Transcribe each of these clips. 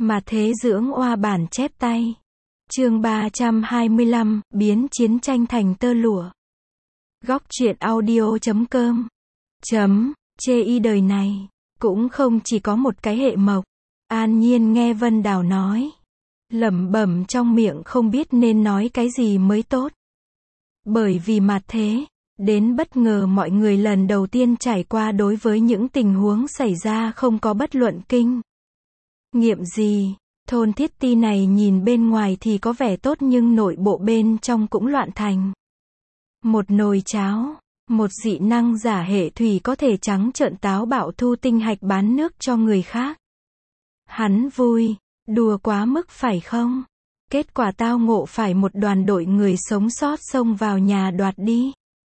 Mà thế dưỡng oa bản chép tay. Chương 325, biến chiến tranh thành tơ lụa. Góc truyện audio.com. Chê y đời này, cũng không chỉ có một cái hệ mộc. An Nhiên nghe Vân Đào nói, lẩm bẩm trong miệng không biết nên nói cái gì mới tốt. Bởi vì mặt thế, đến bất ngờ mọi người lần đầu tiên trải qua đối với những tình huống xảy ra không có bất luận kinh nghiệm gì. Thôn Thiết Ti này nhìn bên ngoài thì có vẻ tốt nhưng nội bộ bên trong cũng loạn thành một nồi cháo. Một dị năng giả hệ thủy có thể trắng trợn táo bạo thu tinh hạch bán nước cho người khác. Hắn vui, đùa quá mức phải không? Kết quả tao ngộ phải một đoàn đội người sống sót xông vào nhà đoạt đi.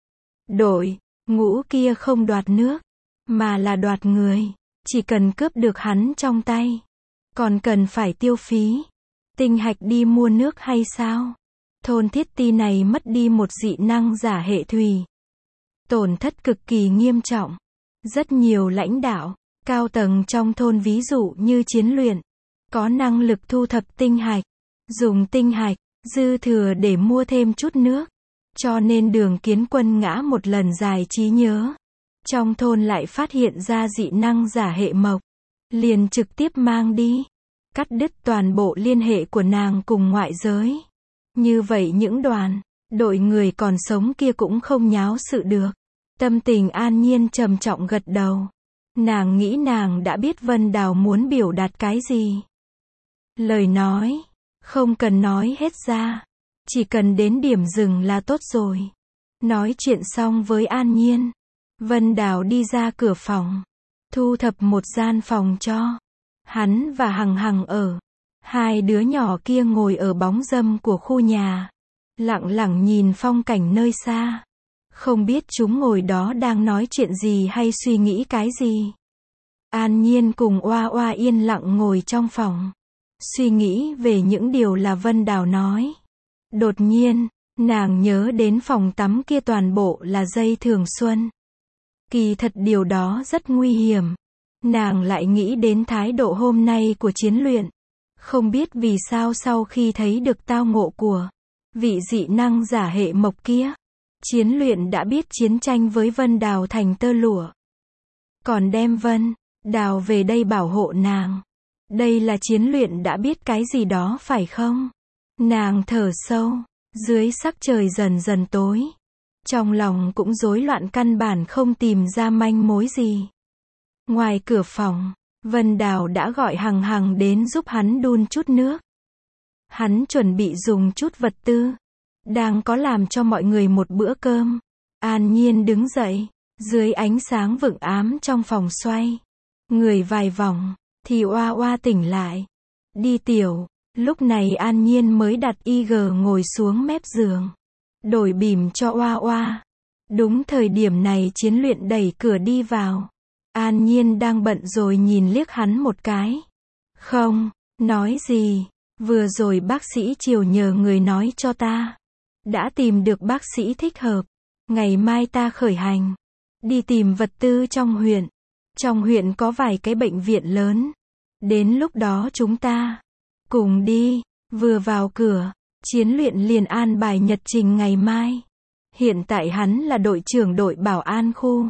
Đội ngũ kia không đoạt nước, mà là đoạt người. Chỉ cần cướp được hắn trong tay, còn cần phải tiêu phí tinh hạch đi mua nước hay sao? Thôn Thiết Ti này mất đi một dị năng giả hệ thủy, tổn thất cực kỳ nghiêm trọng. Rất nhiều lãnh đạo cao tầng trong thôn, ví dụ như Chiến Luyện, có năng lực thu thập tinh hạch, dùng tinh hạch dư thừa để mua thêm chút nước. Cho nên Đường Kiến Quân ngã một lần dài trí nhớ. Trong thôn lại phát hiện ra dị năng giả hệ mộc, liền trực tiếp mang đi, cắt đứt toàn bộ liên hệ của nàng cùng ngoại giới. Như vậy những đội người còn sống kia cũng không nháo sự được. Tâm tình An Nhiên trầm trọng gật đầu. Nàng nghĩ nàng đã biết Vân Đào muốn biểu đạt cái gì. Lời nói không cần nói hết ra, chỉ cần đến điểm dừng là tốt rồi. Nói chuyện xong với An Nhiên, Vân Đào đi ra cửa phòng, thu thập một gian phòng cho hắn và Hằng Hằng ở. Hai đứa nhỏ kia ngồi ở bóng râm của khu nhà, lặng lặng nhìn phong cảnh nơi xa. Không biết chúng ngồi đó đang nói chuyện gì hay suy nghĩ cái gì. An Nhiên cùng Oa Oa yên lặng ngồi trong phòng, suy nghĩ về những điều là Vân Đào nói. Đột nhiên, nàng nhớ đến phòng tắm kia toàn bộ là dây thường xuân. Kỳ thật điều đó rất nguy hiểm. Nàng lại nghĩ đến thái độ hôm nay của Chiến Luyện. Không biết vì sao sau khi thấy được tao ngộ của vị dị năng giả hệ mộc kia, Chiến Luyện đã biết chiến tranh với Vân Đào thành tơ lụa, còn đem Vân Đào về đây bảo hộ nàng. Đây là Chiến Luyện đã biết cái gì đó phải không? Nàng thở sâu, dưới sắc trời dần dần tối, trong lòng cũng rối loạn, căn bản không tìm ra manh mối gì. Ngoài cửa phòng, Vân Đào đã gọi Hằng Hằng đến giúp hắn đun chút nước. Hắn chuẩn bị dùng chút vật tư, đang có làm cho mọi người một bữa cơm. An Nhiên đứng dậy, dưới ánh sáng vượng ám trong phòng xoay người vài vòng, thì Oa Oa tỉnh lại. Đi tiểu. Lúc này An Nhiên mới đặt IG ngồi xuống mép giường, đổi bỉm cho Oa Oa. Đúng thời điểm này Chiến Luyện đẩy cửa đi vào. An Nhiên đang bận rồi nhìn liếc hắn một cái. Không nói gì, vừa rồi bác sĩ Triều nhờ người nói cho ta, đã tìm được bác sĩ thích hợp. Ngày mai ta khởi hành, đi tìm vật tư trong huyện. Trong huyện có vài cái bệnh viện lớn. Đến lúc đó chúng ta cùng đi. Vừa vào cửa, Chiến Luyện liền an bài nhật trình ngày mai. Hiện tại hắn là đội trưởng đội bảo an khu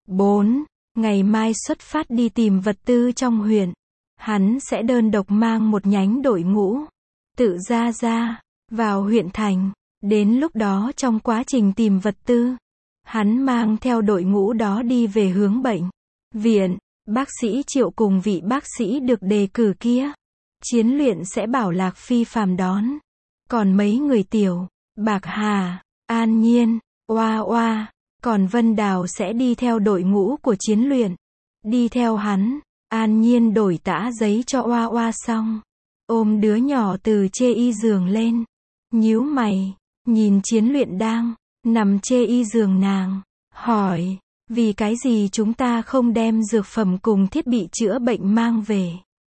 4. Ngày mai xuất phát đi tìm vật tư trong huyện. Hắn sẽ đơn độc mang một nhánh đội ngũ tự ra vào huyện thành. Đến lúc đó trong quá trình tìm vật tư, hắn mang theo đội ngũ đó đi về hướng bệnh viện. Bác sĩ Triệu cùng vị bác sĩ được đề cử kia, Chiến Luyện sẽ bảo Lạc Phi phàm đón. Còn mấy người Tiểu, Bạc Hà, An Nhiên, Oa Oa, còn Vân Đào sẽ đi theo đội ngũ của Chiến Luyện. Đi theo hắn. An Nhiên đổi tã giấy cho Oa Oa xong, ôm đứa nhỏ từ chê y giường lên, nhíu mày, nhìn Chiến Luyện đang nằm chê y giường nàng, hỏi, vì cái gì chúng ta không đem dược phẩm cùng thiết bị chữa bệnh mang về?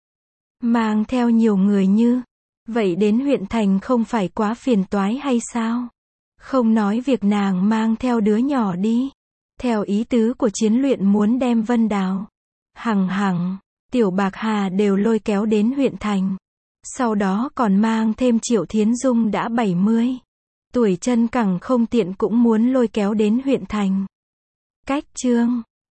Mang theo nhiều người như vậy đến huyện thành không phải quá phiền toái hay sao? Không nói việc nàng mang theo đứa nhỏ đi. Theo ý tứ của Chiến Luyện muốn đem Vân Đào, Hằng Hằng, Tiểu Bạc Hà đều lôi kéo đến huyện thành. Sau đó còn mang thêm Triệu Thiến Dung đã 70 tuổi chân cẳng không tiện cũng muốn lôi kéo đến huyện thành. Cách chương